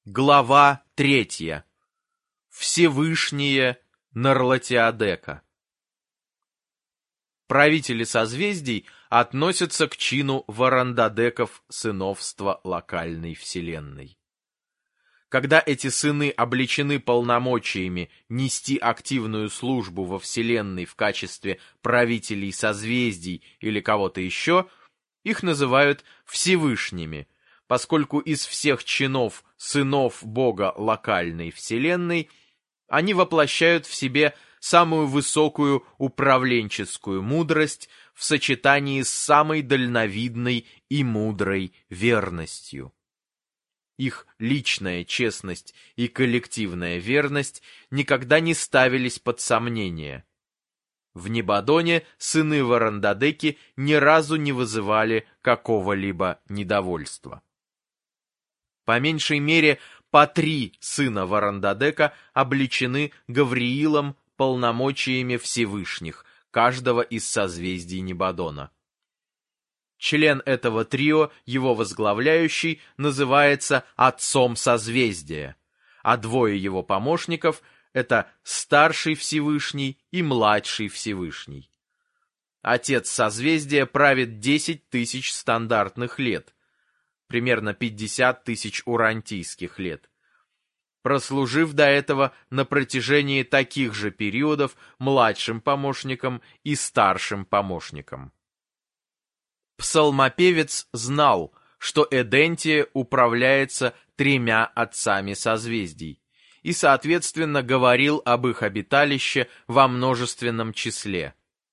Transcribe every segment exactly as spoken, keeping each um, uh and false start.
Глава третья. Всевышние Нарлатиодека. Правители созвездий относятся к чину варандадеков сыновства локальной вселенной. Когда эти сыны облечены полномочиями нести активную службу во вселенной в качестве правителей созвездий или кого-то еще, их называют Всевышними, поскольку из всех чинов сынов Бога локальной вселенной они воплощают в себе самую высокую управленческую мудрость в сочетании с самой дальновидной и мудрой верностью. Их личная честность и коллективная верность никогда не ставились под сомнение. В Небадоне сыны Варандадеки ни разу не вызывали какого-либо недовольства. По меньшей мере, по три сына Варандадека облечены Гавриилом полномочиями Всевышних, каждого из созвездий Небадона. Член этого трио, его возглавляющий, называется Отцом Созвездия, а двое его помощников — это Старший Всевышний и Младший Всевышний. Отец Созвездия правит десять тысяч стандартных лет, примерно пятьдесят тысяч урантийских лет, прослужив до этого на протяжении таких же периодов младшим помощником и старшим помощником. Псалмопевец знал, что Эдентия управляется тремя отцами созвездий, и, соответственно, говорил об их обиталище во множественном числе.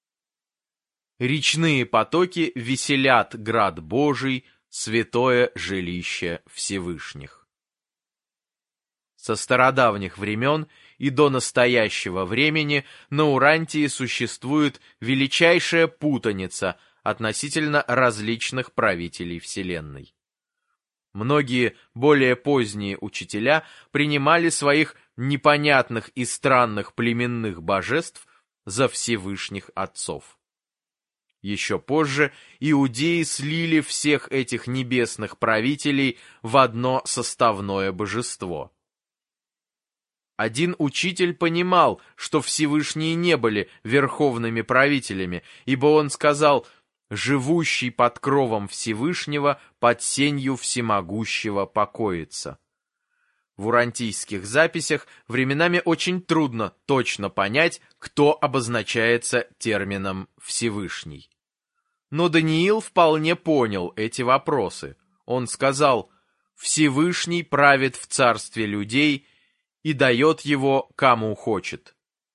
Речные потоки веселят град Божий, святое жилище Всевышних. Со стародавних времен и до настоящего времени на Урантии существует величайшая путаница относительно различных правителей Вселенной. Многие более поздние учителя принимали своих непонятных и странных племенных божеств за Всевышних отцов. Еще позже иудеи слили всех этих небесных правителей в одно составное божество. Один учитель понимал, что Всевышние не были верховными правителями, ибо он сказал: «Живущий под кровом Всевышнего, под сенью всемогущего покоится». В урантийских записях временами очень трудно точно понять, кто обозначается термином «Всевышний». Но Даниил вполне понял эти вопросы. Он сказал: «Всевышний правит в царстве людей и дает его кому хочет».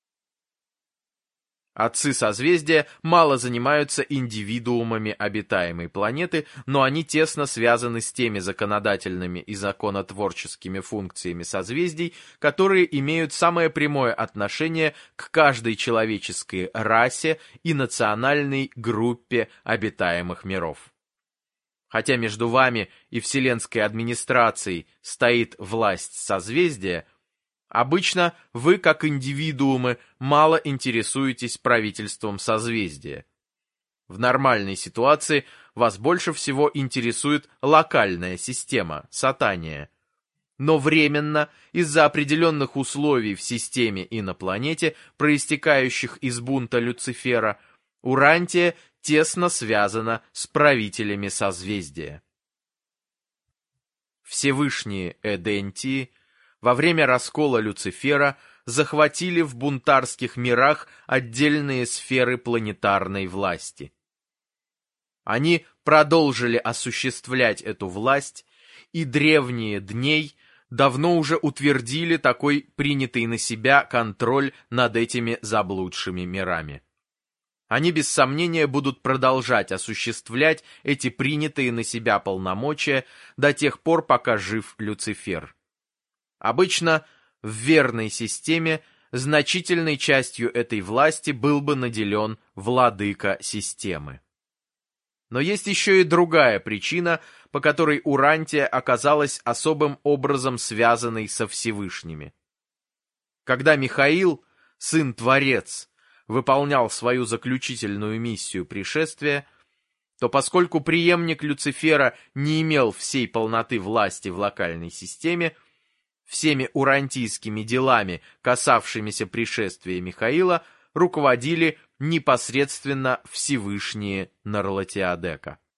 Отцы созвездия мало занимаются индивидуумами обитаемой планеты, но они тесно связаны с теми законодательными и законотворческими функциями созвездий, которые имеют самое прямое отношение к каждой человеческой расе и национальной группе обитаемых миров. Хотя между вами и вселенской администрацией стоит власть созвездия, обычно вы, как индивидуумы, мало интересуетесь правительством созвездия. В нормальной ситуации вас больше всего интересует локальная система, сатания. Но временно, из-за определенных условий в системе и на планете, проистекающих из бунта Люцифера, Урантия тесно связана с правителями созвездия. Всевышние Эдентии во время раскола Люцифера захватили в бунтарских мирах отдельные сферы планетарной власти. Они продолжили осуществлять эту власть, и древние дней давно уже утвердили такой принятый на себя контроль над этими заблудшими мирами. Они без сомнения будут продолжать осуществлять эти принятые на себя полномочия до тех пор, пока жив Люцифер. Обычно в верной системе значительной частью этой власти был бы наделен владыка системы. Но есть еще и другая причина, по которой Урантия оказалась особым образом связанной со Всевышними. Когда Михаил, сын-творец, выполнял свою заключительную миссию пришествия, то поскольку преемник Люцифера не имел всей полноты власти в локальной системе, Всеми урантийскими делами, касавшимися пришествия Михаила, руководили непосредственно Всевышние Нарлатиодека.